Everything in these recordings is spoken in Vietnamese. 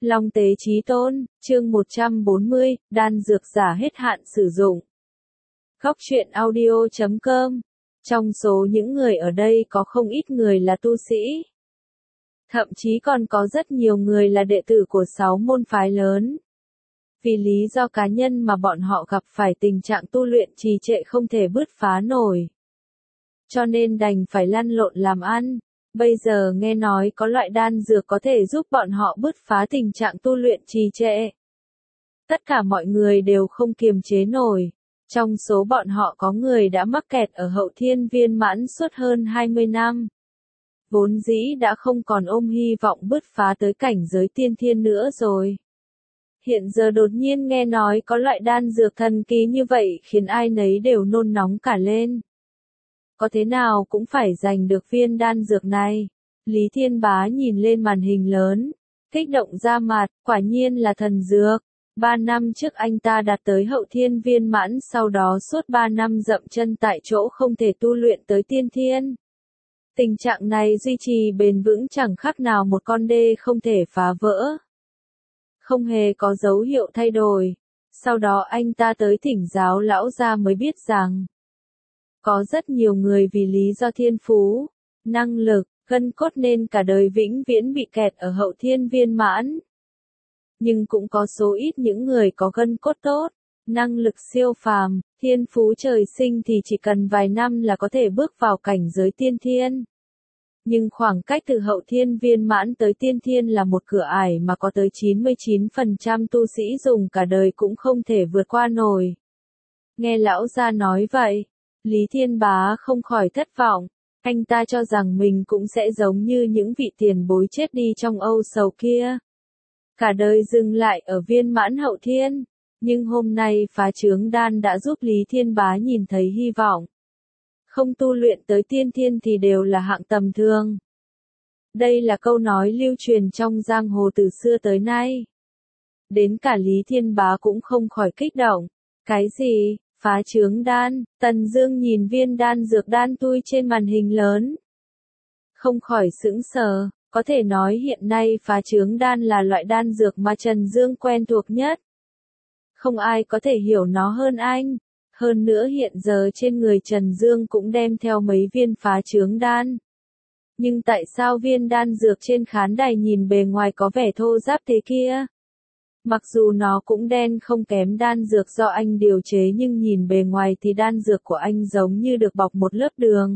Long tế chí tôn, chương 140, đan dược giả hết hạn sử dụng. Góc truyện audio.com. Trong số những người ở đây có không ít người là tu sĩ. Thậm chí còn có rất nhiều người là đệ tử của 6 môn phái lớn. Vì lý do cá nhân mà bọn họ gặp phải tình trạng tu luyện trì trệ không thể bứt phá nổi. Cho nên đành phải lăn lộn làm ăn. Bây giờ nghe nói có loại đan dược có thể giúp bọn họ bứt phá tình trạng tu luyện trì trệ. Tất cả mọi người đều không kiềm chế nổi. Trong số bọn họ có người đã mắc kẹt ở hậu thiên viên mãn suốt hơn 20 năm. Vốn dĩ đã không còn ôm hy vọng bứt phá tới cảnh giới tiên thiên nữa rồi. Hiện giờ đột nhiên nghe nói có loại đan dược thần kỳ như vậy khiến ai nấy đều nôn nóng cả lên. Có thế nào cũng phải giành được viên đan dược này. Lý Thiên Bá nhìn lên màn hình lớn, kích động ra mặt, quả nhiên là thần dược. 3 năm trước anh ta đạt tới hậu thiên viên mãn, sau đó suốt 3 năm dậm chân tại chỗ không thể tu luyện tới tiên thiên. Tình trạng này duy trì bền vững chẳng khác nào một con đê không thể phá vỡ. Không hề có dấu hiệu thay đổi. Sau đó anh ta tới thỉnh giáo lão gia mới biết rằng có rất nhiều người vì lý do thiên phú, năng lực, gân cốt nên cả đời vĩnh viễn bị kẹt ở hậu thiên viên mãn. Nhưng cũng có số ít những người có gân cốt tốt, năng lực siêu phàm, thiên phú trời sinh thì chỉ cần vài năm là có thể bước vào cảnh giới tiên thiên. Nhưng khoảng cách từ hậu thiên viên mãn tới tiên thiên là một cửa ải mà có tới 99% tu sĩ dùng cả đời cũng không thể vượt qua nổi. Nghe lão gia nói vậy, Lý Thiên Bá không khỏi thất vọng. Anh ta cho rằng mình cũng sẽ giống như những vị tiền bối chết đi trong âu sầu kia. Cả đời dừng lại ở viên mãn hậu thiên. Nhưng hôm nay phá chướng đan đã giúp Lý Thiên Bá nhìn thấy hy vọng. Không tu luyện tới tiên thiên thì đều là hạng tầm thường. Đây là câu nói lưu truyền trong giang hồ từ xưa tới nay. Đến cả Lý Thiên Bá cũng không khỏi kích động. Cái gì? Phá chướng đan? Tần Dương nhìn viên đan dược đan tui trên màn hình lớn. Không khỏi sững sờ, có thể nói hiện nay phá chướng đan là loại đan dược mà Trần Dương quen thuộc nhất. Không ai có thể hiểu nó hơn anh. Hơn nữa hiện giờ trên người Trần Dương cũng đem theo mấy viên phá chướng đan. Nhưng tại sao viên đan dược trên khán đài nhìn bề ngoài có vẻ thô ráp thế kia? Mặc dù nó cũng đen không kém đan dược do anh điều chế nhưng nhìn bề ngoài thì đan dược của anh giống như được bọc một lớp đường.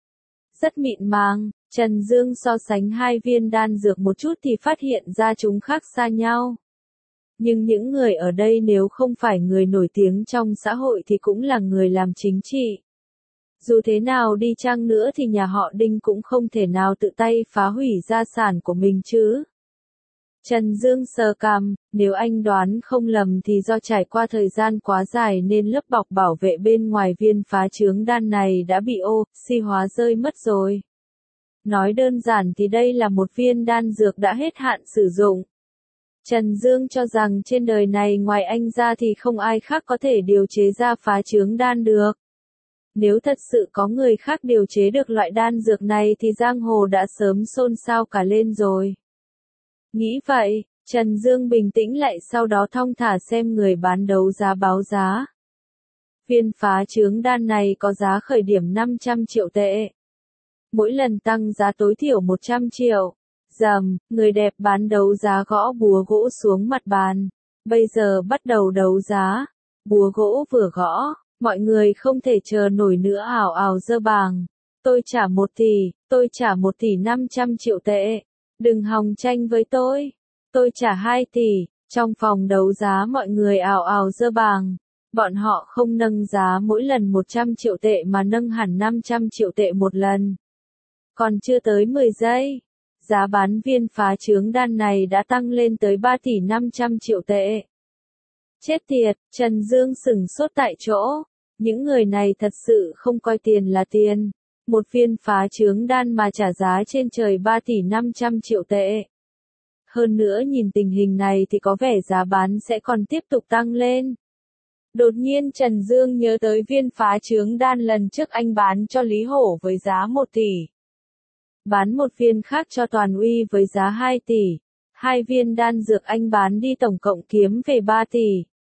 Rất mịn màng, Trần Dương so sánh hai viên đan dược một chút thì phát hiện ra chúng khác xa nhau. Nhưng những người ở đây nếu không phải người nổi tiếng trong xã hội thì cũng là người làm chính trị. Dù thế nào đi chăng nữa thì nhà họ Đinh cũng không thể nào tự tay phá hủy gia sản của mình chứ. Trần Dương sờ cằm, nếu anh đoán không lầm thì do trải qua thời gian quá dài nên lớp bọc bảo vệ bên ngoài viên phá chướng đan này đã bị oxy hóa rơi mất rồi. Nói đơn giản thì đây là một viên đan dược đã hết hạn sử dụng. Trần Dương cho rằng trên đời này ngoài anh ra thì không ai khác có thể điều chế ra phá chướng đan được. Nếu thật sự có người khác điều chế được loại đan dược này thì giang hồ đã sớm xôn xao cả lên rồi. Nghĩ vậy, Trần Dương bình tĩnh lại sau đó thong thả xem người bán đấu giá báo giá. Viên phá chướng đan này có giá khởi điểm 500 triệu tệ. Mỗi lần tăng giá tối thiểu 100 triệu. Người đẹp bán đấu giá gõ búa gỗ xuống mặt bàn. Bây giờ bắt đầu đấu giá. Búa gỗ vừa gõ, mọi người không thể chờ nổi nữa ào ào giơ bảng. Tôi trả 1 tỷ, tôi trả 1 tỷ 500 triệu tệ. Đừng hòng tranh với tôi trả 2 tỷ. Trong phòng đấu giá mọi người ào ào giơ bảng. Bọn họ không nâng giá mỗi lần 100 triệu tệ mà nâng hẳn 500 triệu tệ một lần. Còn chưa tới 10 giây. Giá bán viên phá chướng đan này đã tăng lên tới 3 tỷ 500 triệu tệ. Chết tiệt, Trần Dương sửng sốt tại chỗ. Những người này thật sự không coi tiền là tiền. Một viên phá chướng đan mà trả giá trên trời 3 tỷ 500 triệu tệ. Hơn nữa nhìn tình hình này thì có vẻ giá bán sẽ còn tiếp tục tăng lên. Đột nhiên Trần Dương nhớ tới viên phá chướng đan lần trước anh bán cho Lý Hổ với giá 1 tỷ. Bán một viên khác cho Toàn Uy với giá 2 tỷ. 2 viên đan dược anh bán đi tổng cộng kiếm về 3 tỷ.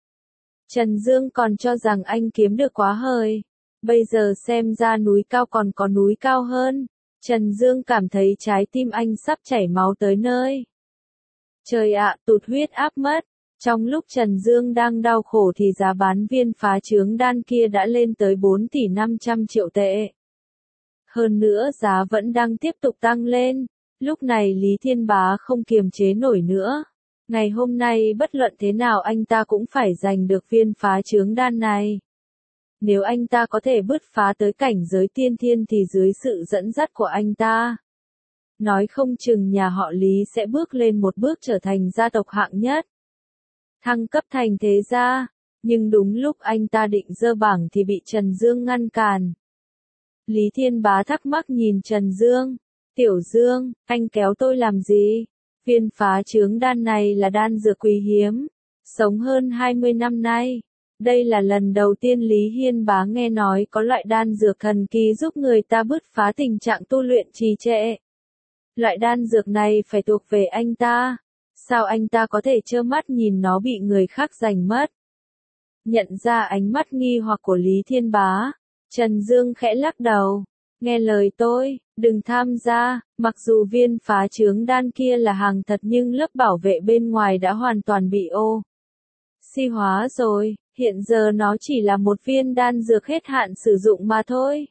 Trần Dương còn cho rằng anh kiếm được quá hời. Bây giờ xem ra núi cao còn có núi cao hơn. Trần Dương cảm thấy trái tim anh sắp chảy máu tới nơi. Trời ạ, tụt huyết áp mất. Trong lúc Trần Dương đang đau khổ thì giá bán viên phá trướng đan kia đã lên tới 4 tỷ 500 triệu tệ. Hơn nữa giá vẫn đang tiếp tục tăng lên. Lúc này Lý Thiên Bá không kiềm chế nổi nữa. Ngày hôm nay bất luận thế nào anh ta cũng phải giành được viên phá trướng đan này. Nếu anh ta có thể bứt phá tới cảnh giới tiên thiên thì dưới sự dẫn dắt của anh ta, nói không chừng nhà họ Lý sẽ bước lên một bước trở thành gia tộc hạng nhất. Thăng cấp thành thế gia, nhưng đúng lúc anh ta định dơ bảng thì bị Trần Dương ngăn cản. Lý Thiên Bá thắc mắc nhìn Trần Dương. Tiểu Dương, anh kéo tôi làm gì? Viên phá trướng đan này là đan dược quý hiếm, sống hơn 20 năm nay. Đây là lần đầu tiên Lý Hiên Bá nghe nói có loại đan dược thần kỳ giúp người ta bứt phá tình trạng tu luyện trì trệ. Loại đan dược này phải thuộc về anh ta. Sao anh ta có thể trơ mắt nhìn nó bị người khác giành mất? Nhận ra ánh mắt nghi hoặc của Lý Thiên Bá, Trần Dương khẽ lắc đầu. Nghe lời tôi, đừng tham gia, mặc dù viên phá trướng đan kia là hàng thật nhưng lớp bảo vệ bên ngoài đã hoàn toàn bị oxy hóa rồi, hiện giờ nó chỉ là một viên đan dược hết hạn sử dụng mà thôi.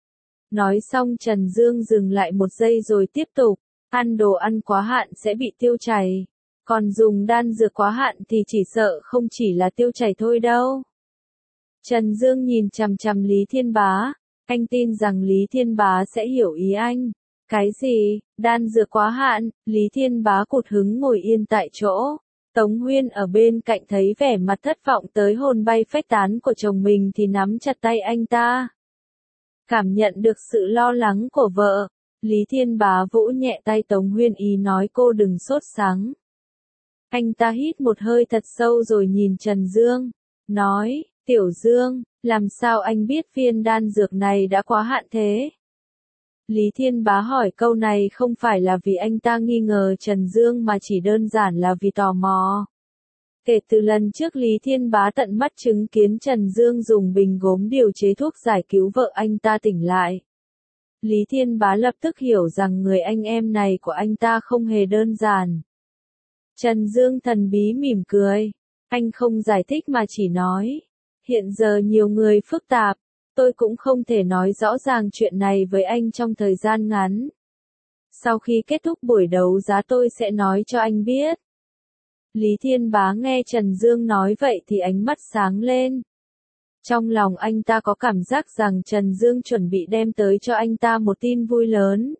Nói xong Trần Dương dừng lại một giây rồi tiếp tục, ăn đồ ăn quá hạn sẽ bị tiêu chảy, còn dùng đan dược quá hạn thì chỉ sợ không chỉ là tiêu chảy thôi đâu. Trần Dương nhìn chằm chằm Lý Thiên Bá. Anh tin rằng Lý Thiên Bá sẽ hiểu ý anh. Cái gì? Đan dược quá hạn? Lý Thiên Bá cụt hứng ngồi yên tại chỗ. Tống Huyên ở bên cạnh thấy vẻ mặt thất vọng tới hồn bay phách tán của chồng mình thì nắm chặt tay anh ta. Cảm nhận được sự lo lắng của vợ, Lý Thiên Bá vỗ nhẹ tay Tống Huyên ý nói cô đừng sốt sắng. Anh ta hít một hơi thật sâu rồi nhìn Trần Dương, nói, Tiểu Dương, làm sao anh biết viên đan dược này đã quá hạn thế? Lý Thiên Bá hỏi câu này không phải là vì anh ta nghi ngờ Trần Dương mà chỉ đơn giản là vì tò mò. Kể từ lần trước Lý Thiên Bá tận mắt chứng kiến Trần Dương dùng bình gốm điều chế thuốc giải cứu vợ anh ta tỉnh lại, Lý Thiên Bá lập tức hiểu rằng người anh em này của anh ta không hề đơn giản. Trần Dương thần bí mỉm cười. Anh không giải thích mà chỉ nói. Hiện giờ nhiều người phức tạp. Tôi cũng không thể nói rõ ràng chuyện này với anh trong thời gian ngắn. Sau khi kết thúc buổi đấu giá tôi sẽ nói cho anh biết. Lý Thiên Bá nghe Trần Dương nói vậy thì ánh mắt sáng lên. Trong lòng anh ta có cảm giác rằng Trần Dương chuẩn bị đem tới cho anh ta một tin vui lớn.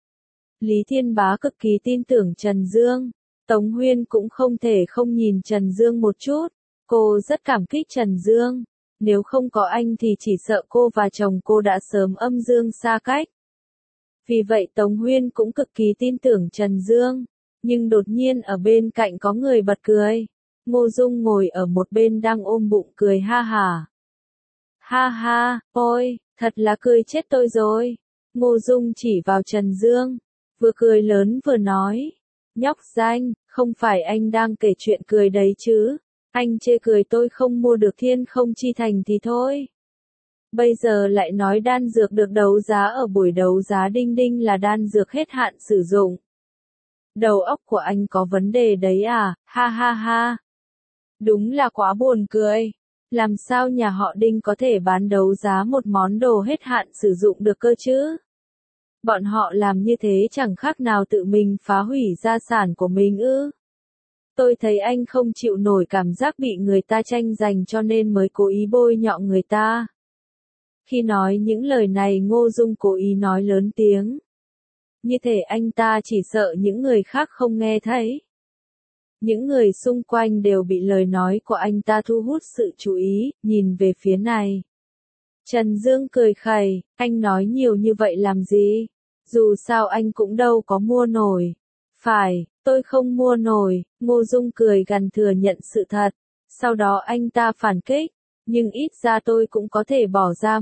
Lý Thiên Bá cực kỳ tin tưởng Trần Dương. Tống Huyên cũng không thể không nhìn Trần Dương một chút. Cô rất cảm kích Trần Dương. Nếu không có anh thì chỉ sợ cô và chồng cô đã sớm âm dương xa cách. Vì vậy Tống Huyên cũng cực kỳ tin tưởng Trần Dương. Nhưng đột nhiên ở bên cạnh có người bật cười. Ngô Dung ngồi ở một bên đang ôm bụng cười ha hả. Ha ha, ôi, thật là cười chết tôi rồi. Ngô Dung chỉ vào Trần Dương. Vừa cười lớn vừa nói. Nhóc danh, không phải anh đang kể chuyện cười đấy chứ. Anh chê cười tôi không mua được Thiên Không Chi Thành thì thôi. Bây giờ lại nói đan dược được đấu giá ở buổi đấu giá đinh đinh là đan dược hết hạn sử dụng. Đầu óc của anh có vấn đề đấy à, ha ha ha. Đúng là quá buồn cười. Làm sao nhà họ Đinh có thể bán đấu giá một món đồ hết hạn sử dụng được cơ chứ? Bọn họ làm như thế chẳng khác nào tự mình phá hủy gia sản của mình ư? Tôi thấy anh không chịu nổi cảm giác bị người ta tranh giành cho nên mới cố ý bôi nhọ người ta. Khi nói những lời này Ngô Dung cố ý nói lớn tiếng. Như thể anh ta chỉ sợ những người khác không nghe thấy. Những người xung quanh đều bị lời nói của anh ta thu hút sự chú ý, nhìn về phía này. Trần Dương cười khẩy, anh nói nhiều như vậy làm gì? Dù sao anh cũng đâu có mua nổi. Phải, tôi không mua nổi, Ngô Dung cười gằn thừa nhận sự thật. Sau đó anh ta phản kích, nhưng ít ra tôi cũng có thể bỏ ra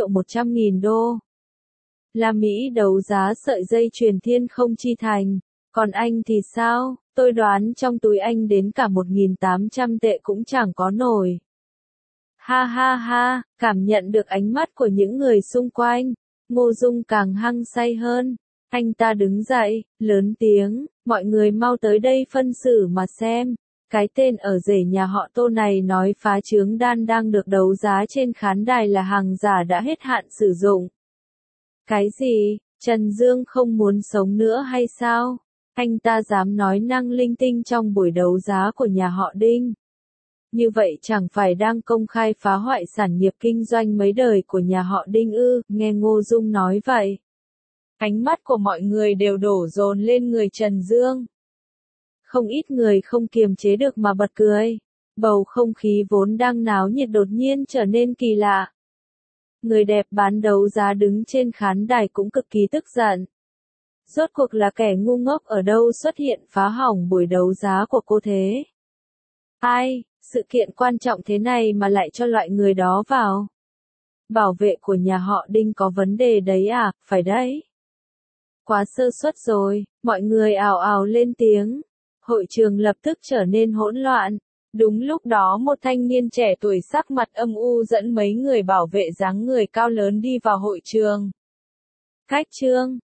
18.100.000 đô la Mỹ đấu giá sợi dây chuyền Thiên Không Chi Thành. Còn anh thì sao? Tôi đoán trong túi anh đến cả 1.800 tệ cũng chẳng có nổi. Ha ha ha, cảm nhận được ánh mắt của những người xung quanh. Ngô Dung càng hăng say hơn. Anh ta đứng dậy, lớn tiếng, mọi người mau tới đây phân xử mà xem. Cái tên ở rể nhà họ Tô này nói phá trướng đan đang được đấu giá trên khán đài là hàng giả đã hết hạn sử dụng. Cái gì? Trần Dương không muốn sống nữa hay sao? Anh ta dám nói năng linh tinh trong buổi đấu giá của nhà họ Đinh. Như vậy chẳng phải đang công khai phá hoại sản nghiệp kinh doanh mấy đời của nhà họ Đinh ư? Nghe Ngô Dung nói vậy. Ánh mắt của mọi người đều đổ dồn lên người Trần Dương. Không ít người không kiềm chế được mà bật cười. Bầu không khí vốn đang náo nhiệt đột nhiên trở nên kỳ lạ. Người đẹp bán đấu giá đứng trên khán đài cũng cực kỳ tức giận. Rốt cuộc là kẻ ngu ngốc ở đâu xuất hiện phá hỏng buổi đấu giá của cô thế? Ai, sự kiện quan trọng thế này mà lại cho loại người đó vào? Bảo vệ của nhà họ Đinh có vấn đề đấy à, phải đấy. Quá sơ suất rồi, mọi người ào ào lên tiếng. Hội trường lập tức trở nên hỗn loạn. Đúng lúc đó một thanh niên trẻ tuổi sắc mặt âm u dẫn mấy người bảo vệ dáng người cao lớn đi vào hội trường. Khách trương,